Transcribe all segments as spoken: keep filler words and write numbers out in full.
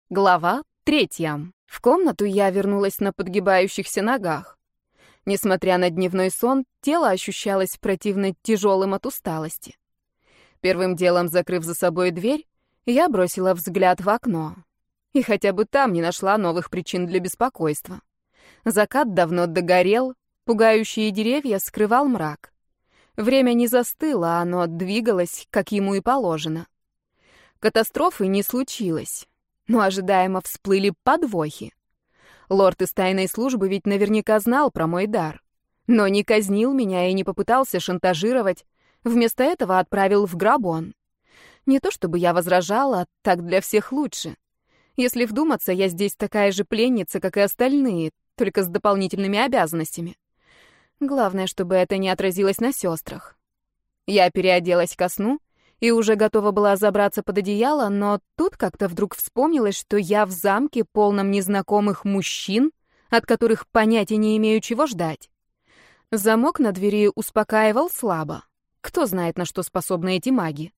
Глава третья. В комнату я вернулась на подгибающихся ногах. Несмотря на дневной сон, тело ощущалось противно тяжелым от усталости. Первым делом, закрыв за собой дверь, я бросила взгляд в окно. И хотя бы там не нашла новых причин для беспокойства. Закат давно догорел, пугающие деревья скрывал мрак. Время не застыло, оно двигалось, как ему и положено. Катастрофы не случилось. Но ожидаемо всплыли подвохи. Лорд из тайной службы ведь наверняка знал про мой дар. Но не казнил меня и не попытался шантажировать. Вместо этого отправил в Грабон. Не то чтобы я возражала, так для всех лучше. Если вдуматься, я здесь такая же пленница, как и остальные, только с дополнительными обязанностями. Главное, чтобы это не отразилось на сестрах. Я переоделась ко сну и уже готова была забраться под одеяло, но тут как-то вдруг вспомнилось, что я в замке, полном незнакомых мужчин, от которых понятия не имею, чего ждать. Замок на двери успокаивал слабо. Кто знает, на что способны эти маги.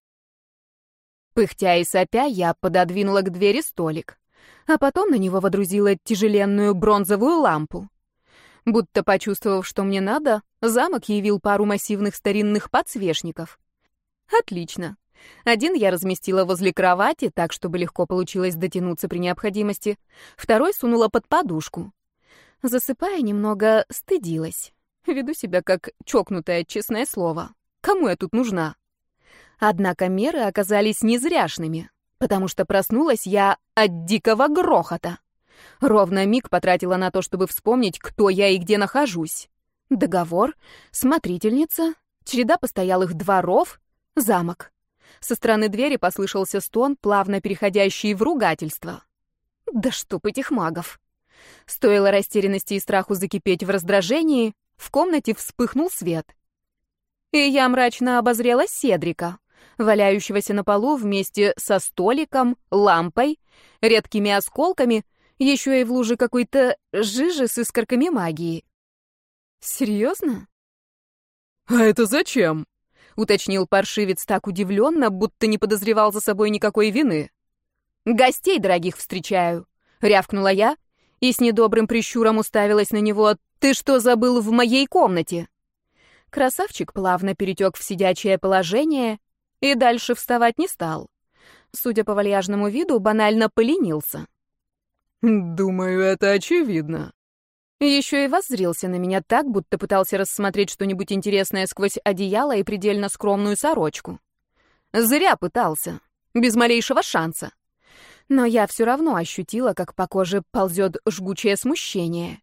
Пыхтя и сопя, я пододвинула к двери столик, а потом на него водрузила тяжеленную бронзовую лампу. Будто почувствовав, что мне надо, замок явил пару массивных старинных подсвечников. Отлично. Один я разместила возле кровати, так, чтобы легко получилось дотянуться при необходимости. Второй сунула под подушку. Засыпая, немного стыдилась. Веду себя как чокнутое, честное слово. Кому я тут нужна? Однако меры оказались незряшными, потому что проснулась я от дикого грохота. Ровно миг потратила на то, чтобы вспомнить, кто я и где нахожусь. Договор, смотрительница, череда постоялых дворов, замок. Со стороны двери послышался стон, плавно переходящий в ругательство. Да чтоб этих магов! Стоило растерянности и страху закипеть в раздражении, в комнате вспыхнул свет. И я мрачно обозрела Седрика, валяющегося на полу вместе со столиком, лампой, редкими осколками, еще и в луже какой-то жижи с искорками магии. Серьезно? «А это зачем?» — уточнил паршивец так удивленно, будто не подозревал за собой никакой вины. «Гостей дорогих встречаю», — рявкнула я и с недобрым прищуром уставилась на него. «Ты что забыл в моей комнате?» Красавчик плавно перетек в сидячее положение и дальше вставать не стал. Судя по вальяжному виду, банально поленился. «Думаю, это очевидно». Еще и воззрился на меня так, будто пытался рассмотреть что-нибудь интересное сквозь одеяло и предельно скромную сорочку. Зря пытался, без малейшего шанса. Но я все равно ощутила, как по коже ползет жгучее смущение.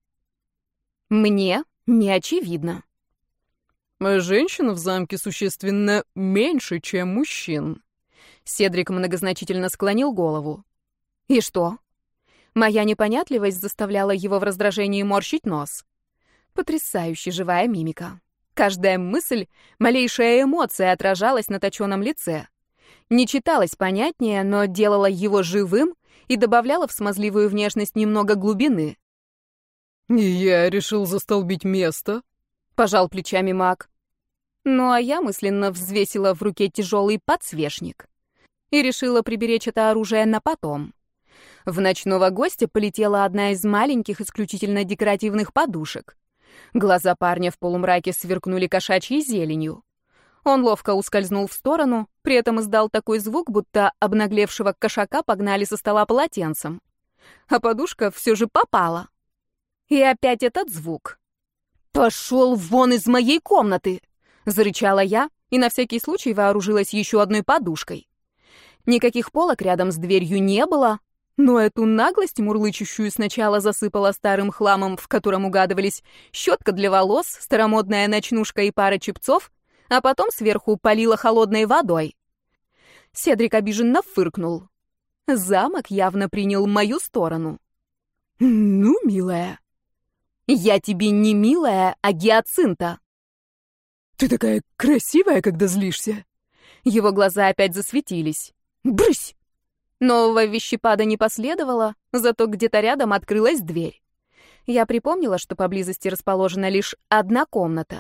Мне не очевидно. «Женщин в замке существенно меньше, чем мужчин». Седрик многозначительно склонил голову. «И что?» Моя непонятливость заставляла его в раздражении морщить нос. Потрясающе живая мимика. Каждая мысль, малейшая эмоция отражалась на точенном лице. Не читалась понятнее, но делала его живым и добавляла в смазливую внешность немного глубины. «И я решил застолбить место», — пожал плечами маг. Ну а я мысленно взвесила в руке тяжелый подсвечник и решила приберечь это оружие на потом. В ночного гостя полетела одна из маленьких, исключительно декоративных подушек. Глаза парня в полумраке сверкнули кошачьей зеленью. Он ловко ускользнул в сторону, при этом издал такой звук, будто обнаглевшего кошака погнали со стола полотенцем. А подушка все же попала. И опять этот звук. «Пошел вон из моей комнаты!» — зарычала я и на всякий случай вооружилась еще одной подушкой. Никаких полок рядом с дверью не было, но эту наглость мурлычущую сначала засыпала старым хламом, в котором угадывались щетка для волос, старомодная ночнушка и пара чепцов, а потом сверху полила холодной водой. Седрик обиженно фыркнул. Замок явно принял мою сторону. «Ну, милая». «Я тебе не милая, а гиацинта». «Ты такая красивая, когда злишься». Его глаза опять засветились. «Брысь!» Нового вещепада не последовало, зато где-то рядом открылась дверь. Я припомнила, что поблизости расположена лишь одна комната.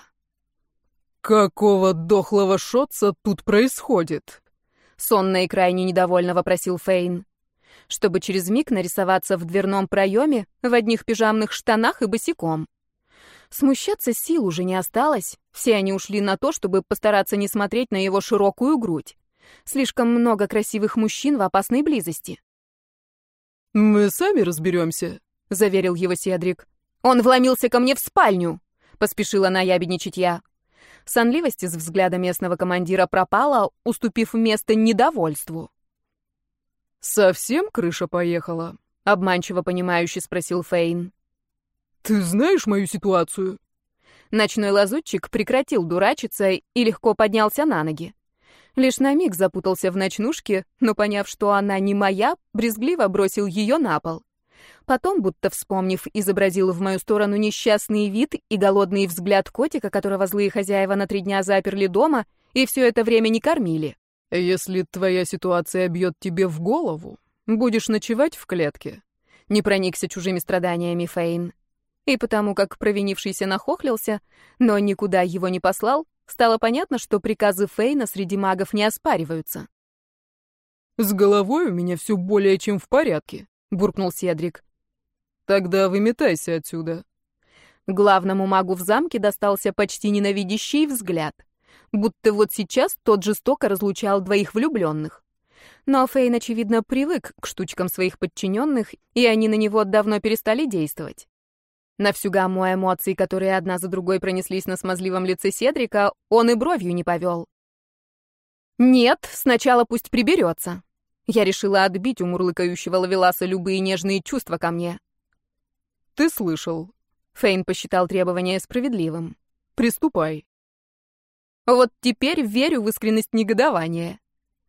«Какого дохлого шотца тут происходит?» Сонно и крайне недовольно вопросил Фейн. чтобы через миг нарисоваться в дверном проеме в одних пижамных штанах и босиком. Смущаться сил уже не осталось, все они ушли на то, чтобы постараться не смотреть на его широкую грудь. Слишком много красивых мужчин в опасной близости. «Мы сами разберемся», — заверил его Седрик. «Он вломился ко мне в спальню», — поспешила наябедничать я. Сонливость из взгляда местного командира пропала, уступив место недовольству. «Совсем крыша поехала?» — обманчиво понимающе спросил Фейн. «Ты знаешь мою ситуацию?» Ночной лазутчик прекратил дурачиться и легко поднялся на ноги. Лишь на миг запутался в ночнушке, но, поняв, что она не моя, брезгливо бросил ее на пол. Потом, будто вспомнив, изобразил в мою сторону несчастный вид и голодный взгляд котика, которого злые хозяева на три дня заперли дома и все это время не кормили. «Если твоя ситуация бьет тебе в голову, будешь ночевать в клетке», — не проникся чужими страданиями Фейн. И потому как провинившийся нахохлился, но никуда его не послал, стало понятно, что приказы Фейна среди магов не оспариваются. «С головой у меня все более чем в порядке», — буркнул Седрик. «Тогда выметайся отсюда». Главному магу в замке достался почти ненавидящий взгляд, будто вот сейчас тот жестоко разлучал двоих влюбленных. Но Фейн, очевидно, привык к штучкам своих подчиненных, и они на него давно перестали действовать. На всю гамму эмоций, которые одна за другой пронеслись на смазливом лице Седрика, он и бровью не повел. «Нет, сначала пусть приберется». Я решила отбить у мурлыкающего ловеласа любые нежные чувства ко мне. «Ты слышал?» Фейн посчитал требование справедливым. «Приступай». Вот теперь верю в искренность негодования.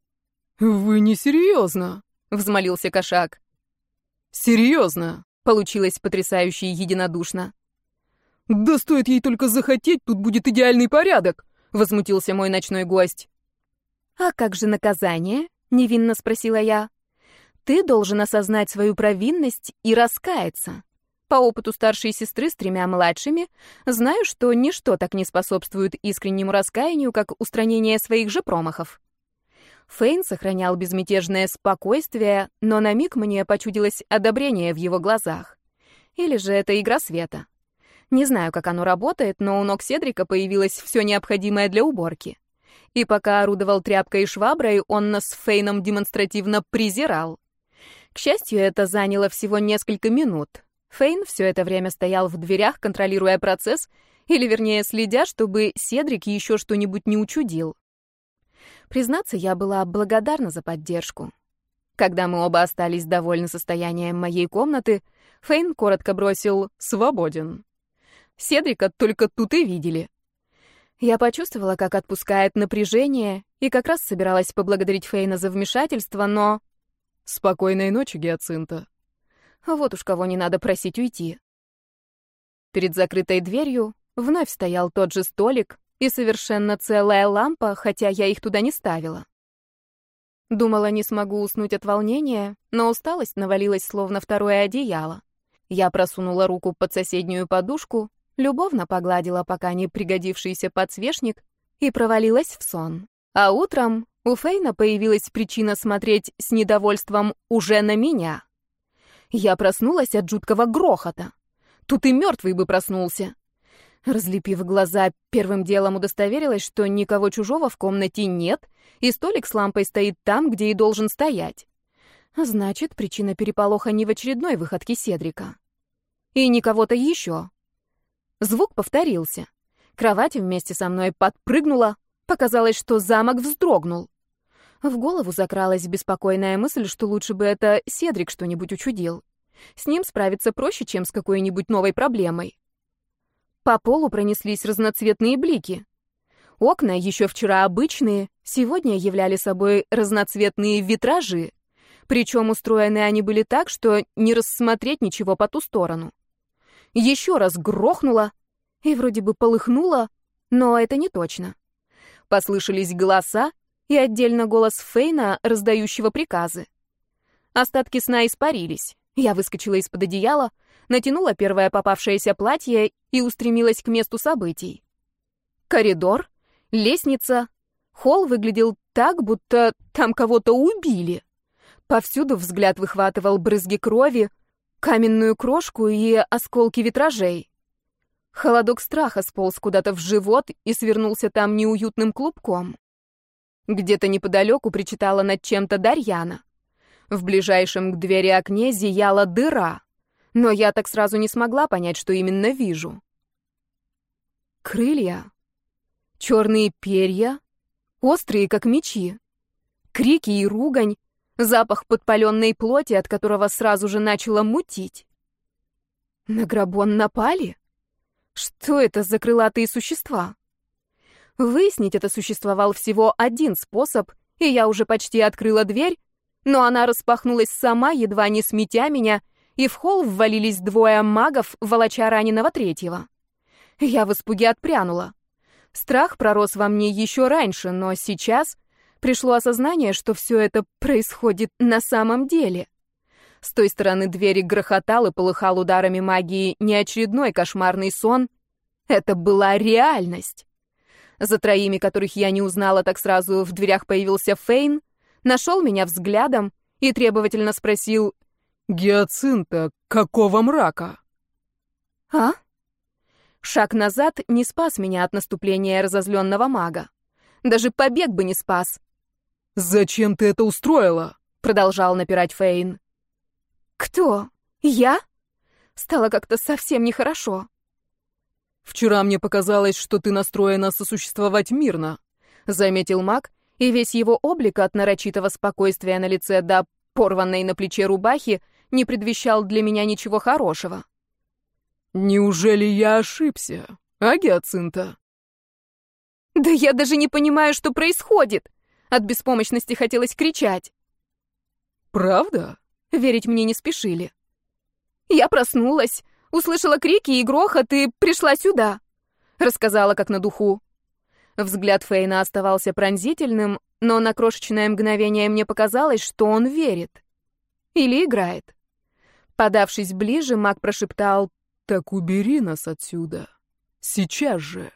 «Вы не серьезно?» — взмолился кошак. «Серьезно?» — получилось потрясающе единодушно. «Да стоит ей только захотеть, тут будет идеальный порядок!» — возмутился мой ночной гость. «А как же наказание?» — невинно спросила я. «Ты должен осознать свою провинность и раскаяться. По опыту старшей сестры с тремя младшими знаю, что ничто так не способствует искреннему раскаянию, как устранение своих же промахов». Фейн сохранял безмятежное спокойствие, но на миг мне почудилось одобрение в его глазах. Или же это игра света. Не знаю, как оно работает, но у ног Седрика появилось все необходимое для уборки. И пока орудовал тряпкой и шваброй, он нас с Фейном демонстративно презирал. К счастью, это заняло всего несколько минут. Фейн все это время стоял в дверях, контролируя процесс, или, вернее, следя, чтобы Седрик еще что-нибудь не учудил. Признаться, я была благодарна за поддержку. Когда мы оба остались довольны состоянием моей комнаты, Фейн коротко бросил «свободен». Седрика только тут и видели. Я почувствовала, как отпускает напряжение, и как раз собиралась поблагодарить Фейна за вмешательство, но... «Спокойной ночи, Гиацинта». Вот уж кого не надо просить уйти. Перед закрытой дверью вновь стоял тот же столик и совершенно целая лампа, хотя я их туда не ставила. Думала, не смогу уснуть от волнения, но усталость навалилась словно второе одеяло. Я просунула руку под соседнюю подушку, любовно погладила пока не пригодившийся подсвечник и провалилась в сон. А утром у Фейна появилась причина смотреть с недовольством уже на меня. Я проснулась от жуткого грохота. Тут и мертвый бы проснулся. Разлепив глаза, первым делом удостоверилась, что никого чужого в комнате нет, и столик с лампой стоит там, где и должен стоять. Значит, причина переполоха не в очередной выходке Седрика. И не кого-то еще. Звук повторился. Кровать вместе со мной подпрыгнула. Показалось, что замок вздрогнул. В голову закралась беспокойная мысль, что лучше бы это Седрик что-нибудь учудил. С ним справиться проще, чем с какой-нибудь новой проблемой. По полу пронеслись разноцветные блики. Окна, еще вчера обычные, сегодня являли собой разноцветные витражи. Причем устроены они были так, что не рассмотреть ничего по ту сторону. Еще раз грохнуло и вроде бы полыхнуло, но это не точно. Послышались голоса и отдельно голос Фейна, раздающего приказы. Остатки сна испарились. Я выскочила из-под одеяла, натянула первое попавшееся платье и устремилась к месту событий. Коридор, лестница, холл выглядел так, будто там кого-то убили. Повсюду взгляд выхватывал брызги крови, каменную крошку и осколки витражей. Холодок страха сполз куда-то в живот и свернулся там неуютным клубком. Где-то неподалеку причитала над чем-то Дарьяна. В ближайшем к двери окне зияла дыра, но я так сразу не смогла понять, что именно вижу. Крылья, черные перья, острые, как мечи, крики и ругань, запах подпаленной плоти, от которого сразу же начало мутить. На Грабон напали? Что это за крылатые существа? Выяснить это существовал всего один способ, и я уже почти открыла дверь, но она распахнулась сама, едва не сметя меня, и в холл ввалились двое магов, волоча раненого третьего. Я в испуге отпрянула. Страх пророс во мне еще раньше, но сейчас пришло осознание, что все это происходит на самом деле. С той стороны двери грохотал и полыхал ударами магии не очередной кошмарный сон. Это была реальность. За троими, которых я не узнала так сразу, в дверях появился Фейн, нашел меня взглядом и требовательно спросил: «Гиацинта, какого мрака?» «А?» Шаг назад не спас меня от наступления разозленного мага. Даже побег бы не спас. «Зачем ты это устроила?» — продолжал напирать Фейн. «Кто? Я?» Стало как-то совсем нехорошо. «Вчера мне показалось, что ты настроена сосуществовать мирно», — заметил маг, и весь его облик от нарочитого спокойствия на лице до порванной на плече рубахи не предвещал для меня ничего хорошего. «Неужели я ошибся, а, Гиацинта?» «Да я даже не понимаю, что происходит!» От беспомощности хотелось кричать. «Правда?» Верить мне не спешили. «Я проснулась, услышала крики и грохот и пришла сюда», — рассказала как на духу. Взгляд Фейна оставался пронзительным, но на крошечное мгновение мне показалось, что он верит. Или играет. Подавшись ближе, маг прошептал: «Так убери нас отсюда. Сейчас же».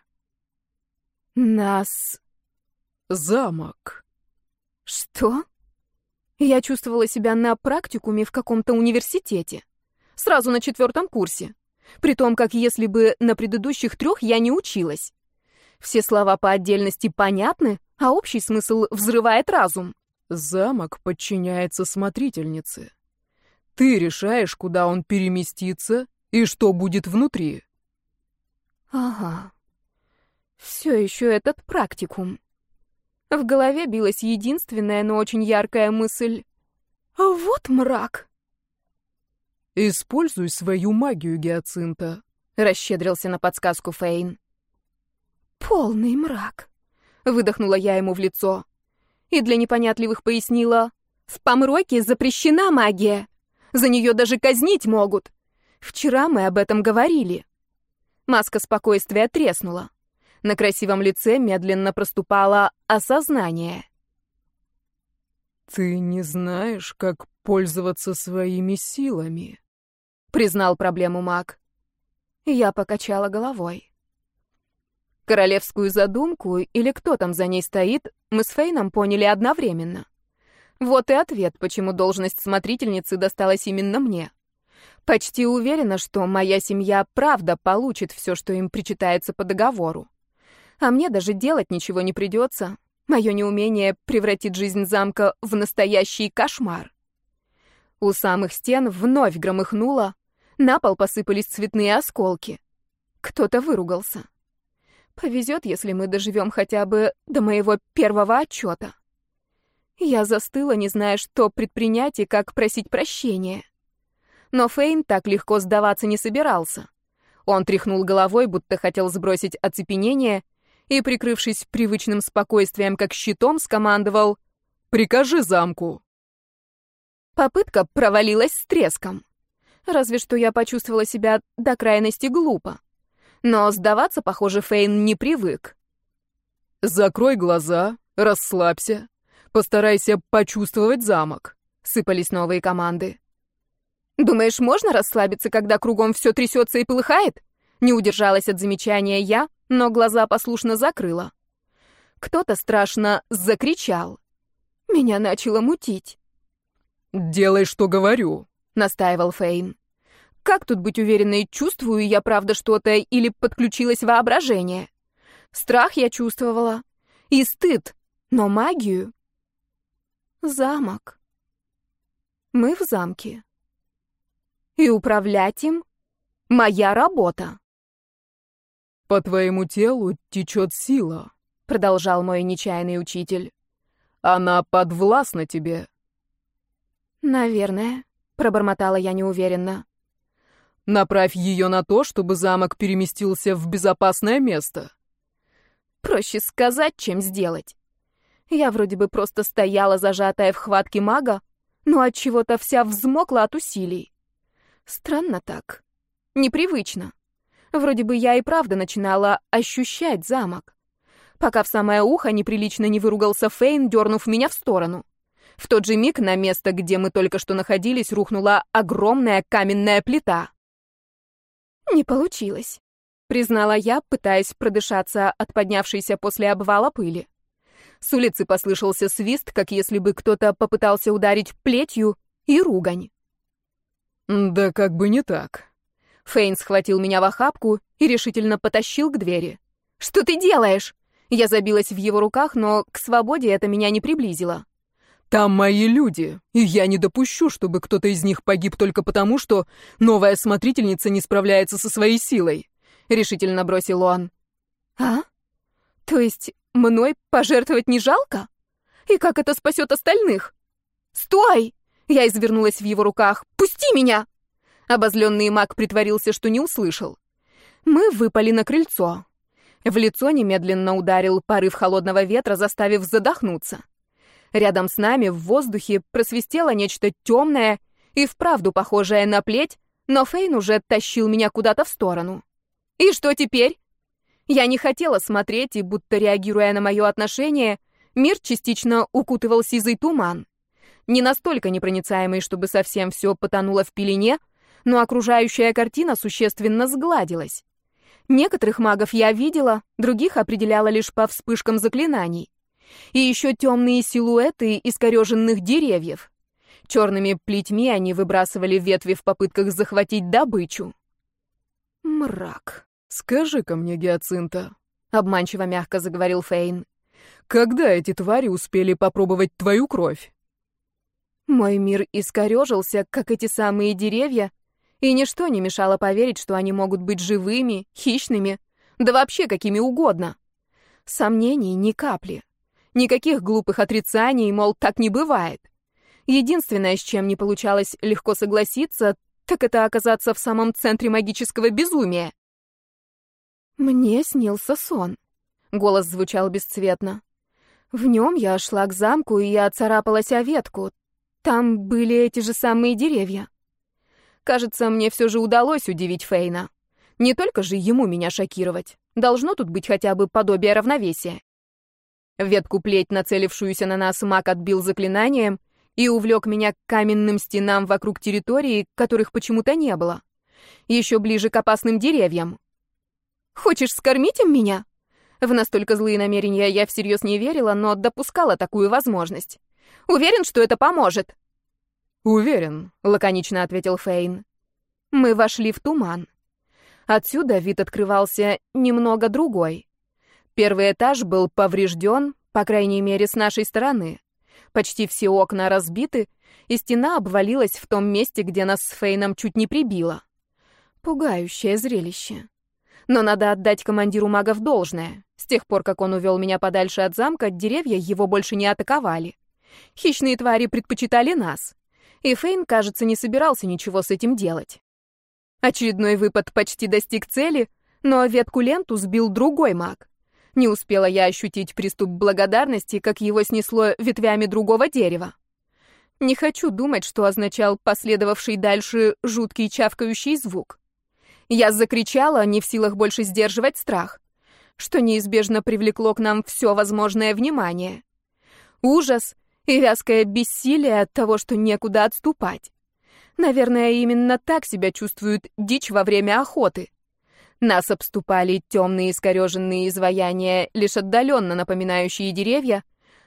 «Нас...» «Замок». «Что?» Я чувствовала себя на практикуме в каком-то университете. Сразу на четвертом курсе. При том, как если бы на предыдущих трех я не училась. Все слова по отдельности понятны, а общий смысл взрывает разум. «Замок подчиняется смотрительнице. Ты решаешь, куда он переместится и что будет внутри». Ага. Все еще этот практикум. В голове билась единственная, но очень яркая мысль. А вот мрак. «Используй свою магию, Гиацинта», — расщедрился на подсказку Фейн. «Полный мрак», — выдохнула я ему в лицо. И для непонятливых пояснила: «В помроке запрещена магия. За нее даже казнить могут. Вчера мы об этом говорили». Маска спокойствия треснула. На красивом лице медленно проступало осознание. «Ты не знаешь, как пользоваться своими силами», — признал проблему маг. Я покачала головой. Королевскую задумку, или кто там за ней стоит, мы с Фейном поняли одновременно. Вот и ответ, почему должность смотрительницы досталась именно мне. Почти уверена, что моя семья правда получит все, что им причитается по договору. А мне даже делать ничего не придется. Мое неумение превратит жизнь замка в настоящий кошмар. У самых стен вновь громыхнуло, на пол посыпались цветные осколки. Кто-то выругался. Повезет, если мы доживем хотя бы до моего первого отчета. Я застыла, не зная, что предпринять и как просить прощения. Но Фейн так легко сдаваться не собирался. Он тряхнул головой, будто хотел сбросить оцепенение, и, прикрывшись привычным спокойствием как щитом, скомандовал: «Прикажи замку». Попытка провалилась с треском. Разве что я почувствовала себя до крайности глупо. Но сдаваться, похоже, Фейн не привык. «Закрой глаза, расслабься, постарайся почувствовать замок», — сыпались новые команды. «Думаешь, можно расслабиться, когда кругом все трясется и полыхает?» Не удержалась от замечания я, но глаза послушно закрыла. Кто-то страшно закричал. Меня начало мутить. «Делай, что говорю», — настаивал Фейн. Как тут быть уверенной, чувствую я правда что-то или подключилось воображение? Страх я чувствовала. И стыд. Но магию... Замок. Мы в замке. И управлять им — моя работа. «По твоему телу течет сила», — продолжал мой нечаянный учитель. «Она подвластна тебе». «Наверное», — пробормотала я неуверенно. «Направь ее на то, чтобы замок переместился в безопасное место». Проще сказать, чем сделать. Я вроде бы просто стояла, зажатая в хватке мага, но от чего-то вся взмокла от усилий. Странно так. Непривычно. Вроде бы я и правда начинала ощущать замок. Пока в самое ухо неприлично не выругался Фейн, дернув меня в сторону. В тот же миг на место, где мы только что находились, рухнула огромная каменная плита. Не получилось, признала я, пытаясь продышаться от поднявшейся после обвала пыли. С улицы послышался свист, как если бы кто-то попытался ударить плетью, и ругань. «Да как бы не так». Фейн схватил меня в охапку и решительно потащил к двери. «Что ты делаешь?» Я забилась в его руках, но к свободе это меня не приблизило. «Там мои люди, и я не допущу, чтобы кто-то из них погиб только потому, что новая смотрительница не справляется со своей силой», — решительно бросил он. «А? То есть мной пожертвовать не жалко? И как это спасет остальных? Стой!» Я извернулась в его руках. «Пусти меня!» Обозленный маг притворился, что не услышал. Мы выпали на крыльцо. В лицо немедленно ударил порыв холодного ветра, заставив задохнуться. Рядом с нами в воздухе просвистело нечто темное и вправду похожее на плеть, но Фейн уже тащил меня куда-то в сторону. И что теперь? Я не хотела смотреть, и, будто реагируя на мое отношение, мир частично укутывал сизый туман. Не настолько непроницаемый, чтобы совсем все потонуло в пелене, но окружающая картина существенно сгладилась. Некоторых магов я видела, других определяла лишь по вспышкам заклинаний. И еще темные силуэты искореженных деревьев. Черными плетьми они выбрасывали ветви в попытках захватить добычу. Мрак. «Скажи-ка мне, Гиацинта», — обманчиво мягко заговорил Фейн, «когда эти твари успели попробовать твою кровь?» Мой мир искорежился, как эти самые деревья, и ничто не мешало поверить, что они могут быть живыми, хищными, да вообще какими угодно. Сомнений ни капли. Никаких глупых отрицаний, мол, так не бывает. Единственное, с чем не получалось легко согласиться, так это оказаться в самом центре магического безумия. Мне снился сон. Голос звучал бесцветно. В нем я шла к замку, и я царапалась о ветку. Там были эти же самые деревья. Кажется, мне все же удалось удивить Фейна. Не только же ему меня шокировать. Должно тут быть хотя бы подобие равновесия. Ветку плеть, нацелившуюся на нас, маг отбил заклинанием и увлек меня к каменным стенам вокруг территории, которых почему-то не было. Еще ближе к опасным деревьям. «Хочешь скормить им меня?» В настолько злые намерения я всерьез не верила, но допускала такую возможность. «Уверен, что это поможет?» «Уверен», — лаконично ответил Фейн. Мы вошли в туман. Отсюда вид открывался немного другой. Первый этаж был поврежден, по крайней мере, с нашей стороны. Почти все окна разбиты, и стена обвалилась в том месте, где нас с Фейном чуть не прибило. Пугающее зрелище. Но надо отдать командиру магов должное. С тех пор, как он увел меня подальше от замка, деревья его больше не атаковали. Хищные твари предпочитали нас. И Фейн, кажется, не собирался ничего с этим делать. Очередной выпад почти достиг цели, но ветку-ленту сбил другой маг. Не успела я ощутить приступ благодарности, как его снесло ветвями другого дерева. Не хочу думать, что означал последовавший дальше жуткий чавкающий звук. Я закричала, не в силах больше сдерживать страх, что неизбежно привлекло к нам все возможное внимание. Ужас и вязкое бессилие от того, что некуда отступать. Наверное, именно так себя чувствует дичь во время охоты. Нас обступали темные искореженные изваяния, лишь отдаленно напоминающие деревья,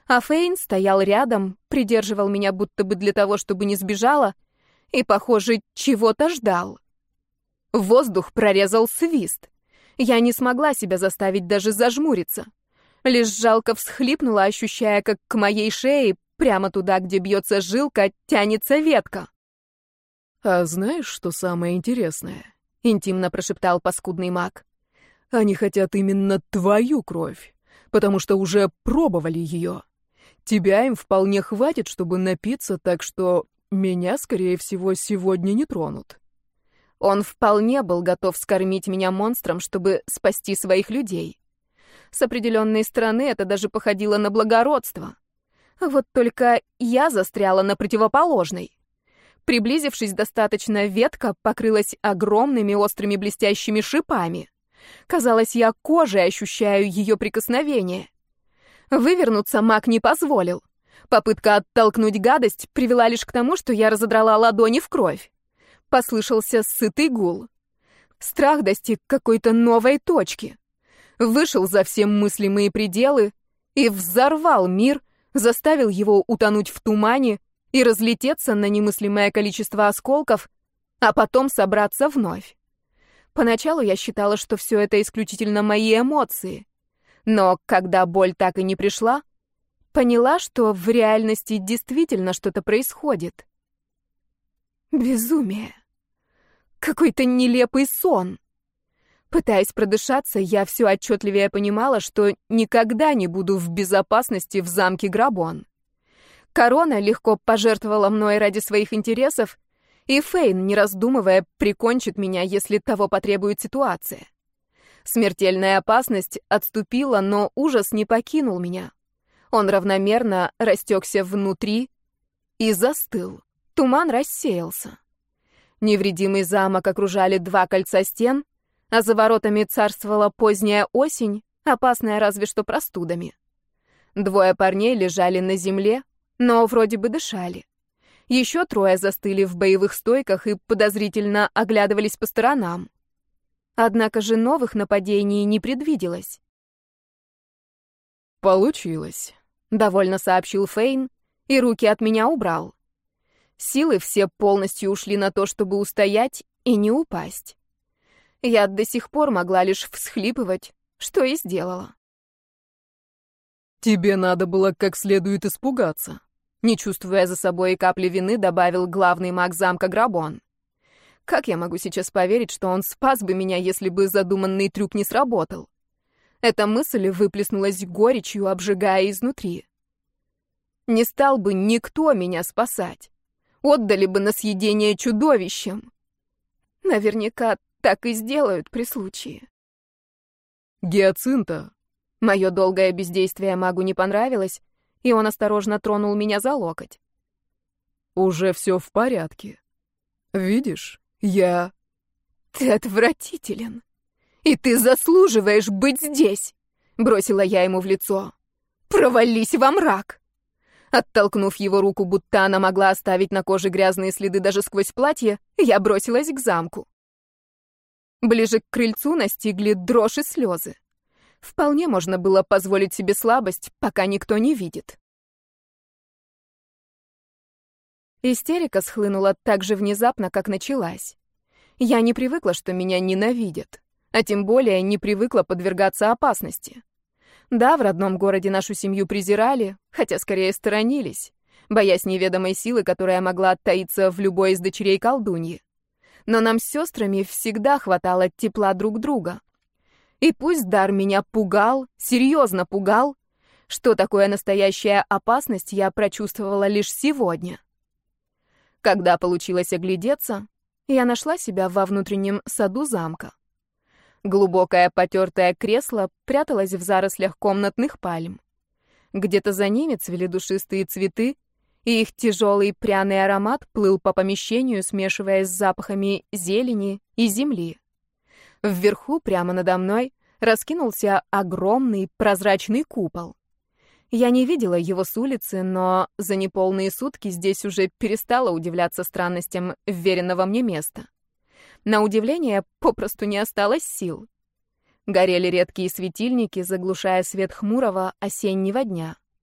А Фейн стоял рядом, придерживал меня будто бы для того, чтобы не сбежала, и, похоже, чего-то ждал. Воздух прорезал свист. Я не смогла себя заставить даже зажмуриться. Лишь жалко всхлипнула, ощущая, как к моей шее, прямо туда, где бьется жилка, тянется ветка. «А знаешь, что самое интересное?» — интимно прошептал паскудный маг. «Они хотят именно твою кровь, потому что уже пробовали ее. Тебя им вполне хватит, чтобы напиться, так что меня, скорее всего, сегодня не тронут». Он вполне был готов скормить меня монстром, чтобы спасти своих людей. С определенной стороны это даже походило на благородство. Вот только я застряла на противоположной. Приблизившись достаточно, ветка покрылась огромными острыми блестящими шипами. Казалось, я кожей ощущаю ее прикосновение. Вывернуться маг не позволил. Попытка оттолкнуть гадость привела лишь к тому, что я разодрала ладони в кровь. Послышался сытый гул. Страх достиг какой-то новой точки. Вышел за все мыслимые пределы и взорвал мир, заставил его утонуть в тумане и разлететься на немыслимое количество осколков, а потом собраться вновь. Поначалу я считала, что все это исключительно мои эмоции. Но когда боль так и не пришла, поняла, что в реальности действительно что-то происходит. Безумие. Какой-то нелепый сон. Пытаясь продышаться, я все отчетливее понимала, что никогда не буду в безопасности в замке Грабон. Корона легко пожертвовала мной ради своих интересов, и Фейн, не раздумывая, прикончит меня, если того потребует ситуация. Смертельная опасность отступила, но ужас не покинул меня. Он равномерно растекся внутри и застыл. Туман рассеялся. Невредимый замок окружали два кольца стен, а за воротами царствовала поздняя осень, опасная разве что простудами. Двое парней лежали на земле, но вроде бы дышали. Еще трое застыли в боевых стойках и подозрительно оглядывались по сторонам. Однако же новых нападений не предвиделось. «Получилось», — довольно сообщил Фейн, и руки от меня убрал. Силы все полностью ушли на то, чтобы устоять и не упасть. Я до сих пор могла лишь всхлипывать, что и сделала. «Тебе надо было как следует испугаться», — не чувствуя за собой и капли вины, добавил главный маг замка Грабон. Как я могу сейчас поверить, что он спас бы меня, если бы задуманный трюк не сработал? Эта мысль выплеснулась горечью, обжигая изнутри. Не стал бы никто меня спасать. Отдали бы на съедение чудовищам. Наверняка так и сделают при случае. «Гиацинта!» Мое долгое бездействие магу не понравилось, и он осторожно тронул меня за локоть. «Уже все в порядке. Видишь, я...» «Ты отвратителен. И ты заслуживаешь быть здесь!» Бросила я ему в лицо. «Провались во мрак!» Оттолкнув его руку, будто она могла оставить на коже грязные следы даже сквозь платье, я бросилась к замку. Ближе к крыльцу настигли дрожь и слезы. Вполне можно было позволить себе слабость, пока никто не видит. Истерика схлынула так же внезапно, как началась. Я не привыкла, что меня ненавидят, а тем более не привыкла подвергаться опасности. Да, в родном городе нашу семью презирали, хотя скорее сторонились, боясь неведомой силы, которая могла оттаиться в любой из дочерей колдуньи. Но нам с сестрами всегда хватало тепла друг друга. И пусть дар меня пугал, серьезно пугал, что такое настоящая опасность, я прочувствовала лишь сегодня. Когда получилось оглядеться, я нашла себя во внутреннем саду замка. Глубокое потертое кресло пряталось в зарослях комнатных пальм. Где-то за ними цвели душистые цветы, и их тяжелый пряный аромат плыл по помещению, смешиваясь с запахами зелени и земли. Вверху, прямо надо мной, раскинулся огромный прозрачный купол. Я не видела его с улицы, но за неполные сутки здесь уже перестала удивляться странностям вверенного мне места. На удивление, попросту не осталось сил. Горели редкие светильники, заглушая свет хмурого осеннего дня.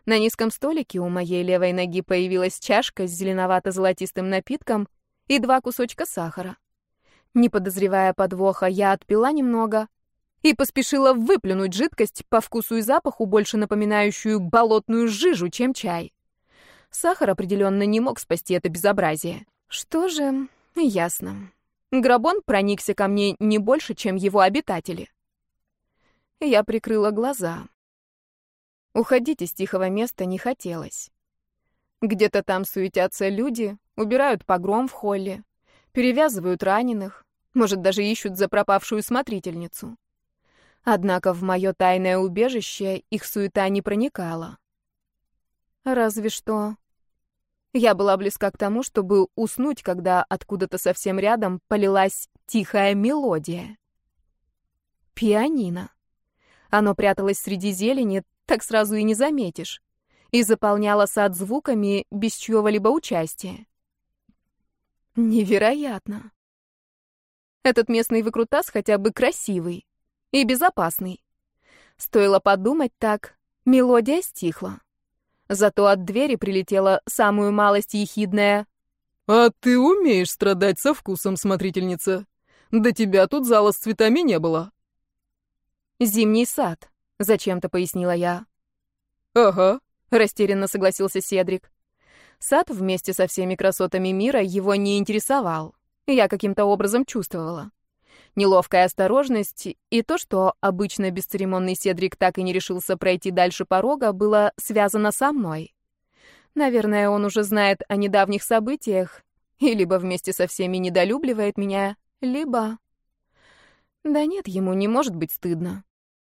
На низком столике у моей левой ноги появилась чашка с зеленовато-золотистым напитком и два кусочка сахара. Не подозревая подвоха, я отпила немного и поспешила выплюнуть жидкость, по вкусу и запаху больше напоминающую болотную жижу, чем чай. Сахар определенно не мог спасти это безобразие. Что же, ясно. Грабон проникся ко мне не больше, чем его обитатели. Я прикрыла глаза. Уходить из тихого места не хотелось. Где-то там суетятся люди, убирают погром в холле, перевязывают раненых, может, даже ищут за пропавшую смотрительницу. Однако в мое тайное убежище их суета не проникала. Разве что... Я была близка к тому, чтобы уснуть, когда откуда-то совсем рядом полилась тихая мелодия. Пианино. Оно пряталось среди зелени, так сразу и не заметишь, и заполняло сад звуками без чьего-либо участия. Невероятно. Этот местный выкрутас хотя бы красивый и безопасный. Стоило подумать так, мелодия стихла. Зато от двери прилетела самую малость ехидная: «А ты умеешь страдать со вкусом, смотрительница? До тебя тут зала с цветами не было». «Зимний сад», — зачем-то пояснила я. «Ага», — растерянно согласился Седрик. Сад вместе со всеми красотами мира его не интересовал. Я каким-то образом чувствовала. Неловкая осторожность и то, что обычно бесцеремонный Седрик так и не решился пройти дальше порога, было связано со мной. Наверное, он уже знает о недавних событиях и либо вместе со всеми недолюбливает меня, либо... Да нет, ему не может быть стыдно.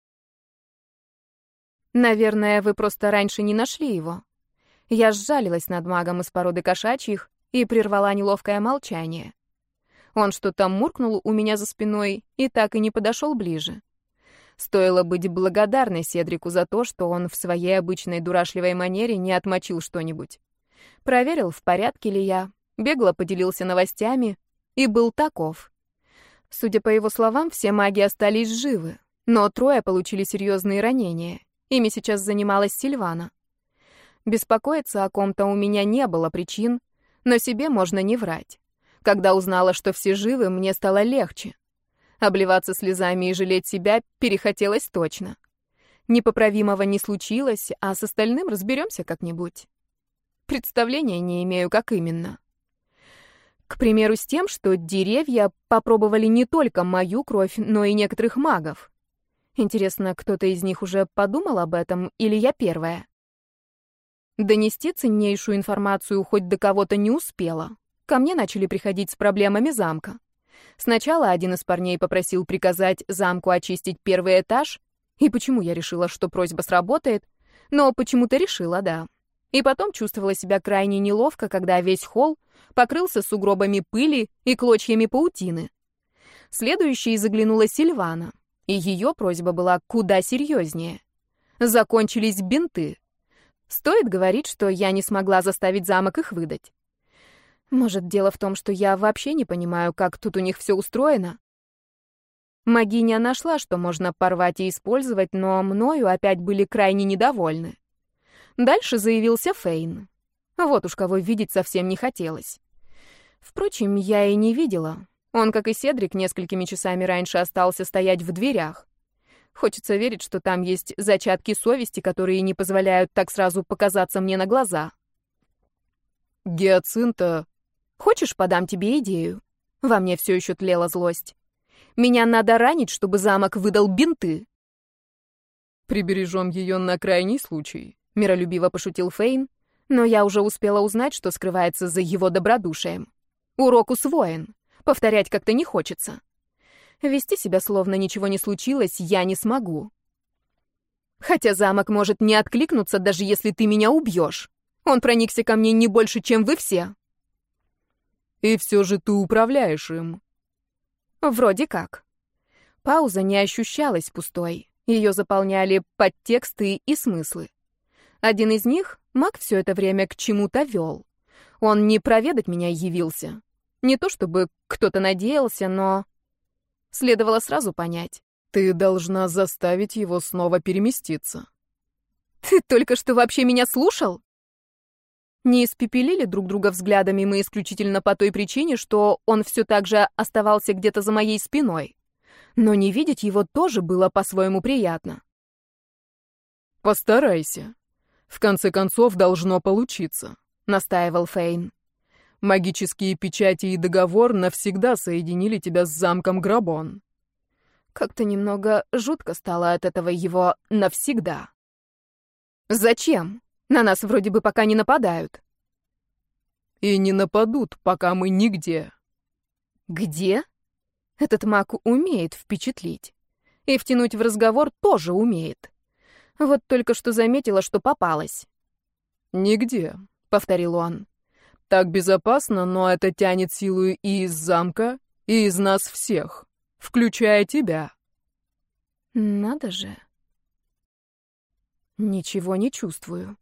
Наверное, вы просто раньше не нашли его. Я сжалилась над магом из породы кошачьих и прервала неловкое молчание. Он что-то муркнул у меня за спиной и так и не подошел ближе. Стоило быть благодарной Седрику за то, что он в своей обычной дурашливой манере не отмочил что-нибудь. Проверил, в порядке ли я, бегло поделился новостями и был таков. Судя по его словам, все маги остались живы, но трое получили серьезные ранения. Ими сейчас занималась Сильвана. Беспокоиться о ком-то у меня не было причин, но себе можно не врать. Когда узнала, что все живы, мне стало легче. Обливаться слезами и жалеть себя перехотелось точно. Непоправимого не случилось, а с остальным разберемся как-нибудь. Представления не имею, как именно. К примеру, с тем, что деревья попробовали не только мою кровь, но и некоторых магов. Интересно, кто-то из них уже подумал об этом, или я первая? Донести ценнейшую информацию хоть до кого-то не успела. Ко мне начали приходить с проблемами замка. Сначала один из парней попросил приказать замку очистить первый этаж, и почему я решила, что просьба сработает, но почему-то решила, да. И потом чувствовала себя крайне неловко, когда весь холл покрылся сугробами пыли и клочьями паутины. Следующей заглянула Сильвана, и ее просьба была куда серьезнее. Закончились бинты. Стоит говорить, что я не смогла заставить замок их выдать. Может, дело в том, что я вообще не понимаю, как тут у них все устроено? Магиня нашла, что можно порвать и использовать, но мною опять были крайне недовольны. Дальше заявился Фейн. Вот уж кого видеть совсем не хотелось. Впрочем, я и не видела. Он, как и Седрик, несколькими часами раньше остался стоять в дверях. Хочется верить, что там есть зачатки совести, которые не позволяют так сразу показаться мне на глаза. «Гиацинта...» Хочешь, подам тебе идею?» Во мне все еще тлела злость. «Меня надо ранить, чтобы замок выдал бинты». «Прибережем ее на крайний случай», — миролюбиво пошутил Фейн, но я уже успела узнать, что скрывается за его добродушием. Урок усвоен. Повторять как-то не хочется. Вести себя словно ничего не случилось я не смогу. Хотя замок может не откликнуться, даже если ты меня убьешь. Он проникся ко мне не больше, чем вы все. И все же ты управляешь им. Вроде как. Пауза не ощущалась пустой. Ее заполняли подтексты и смыслы. Один из них маг все это время к чему-то вел. Он не проведать меня явился. Не то чтобы кто-то надеялся, но... Следовало сразу понять. Ты должна заставить его снова переместиться. Ты только что вообще меня слушал? Не испепелили друг друга взглядами мы исключительно по той причине, что он все так же оставался где-то за моей спиной. Но не видеть его тоже было по-своему приятно. «Постарайся. В конце концов, должно получиться», — настаивал Фейн. «Магические печати и договор навсегда соединили тебя с замком Грабон». Как-то немного жутко стало от этого его «навсегда». «Зачем? На нас вроде бы пока не нападают». «И не нападут, пока мы нигде». «Где?» Этот маг умеет впечатлить. И втянуть в разговор тоже умеет. Вот только что заметила, что попалась. «Нигде», — повторил он. «Так безопасно, но это тянет силу и из замка, и из нас всех, включая тебя». Надо же. Ничего не чувствую.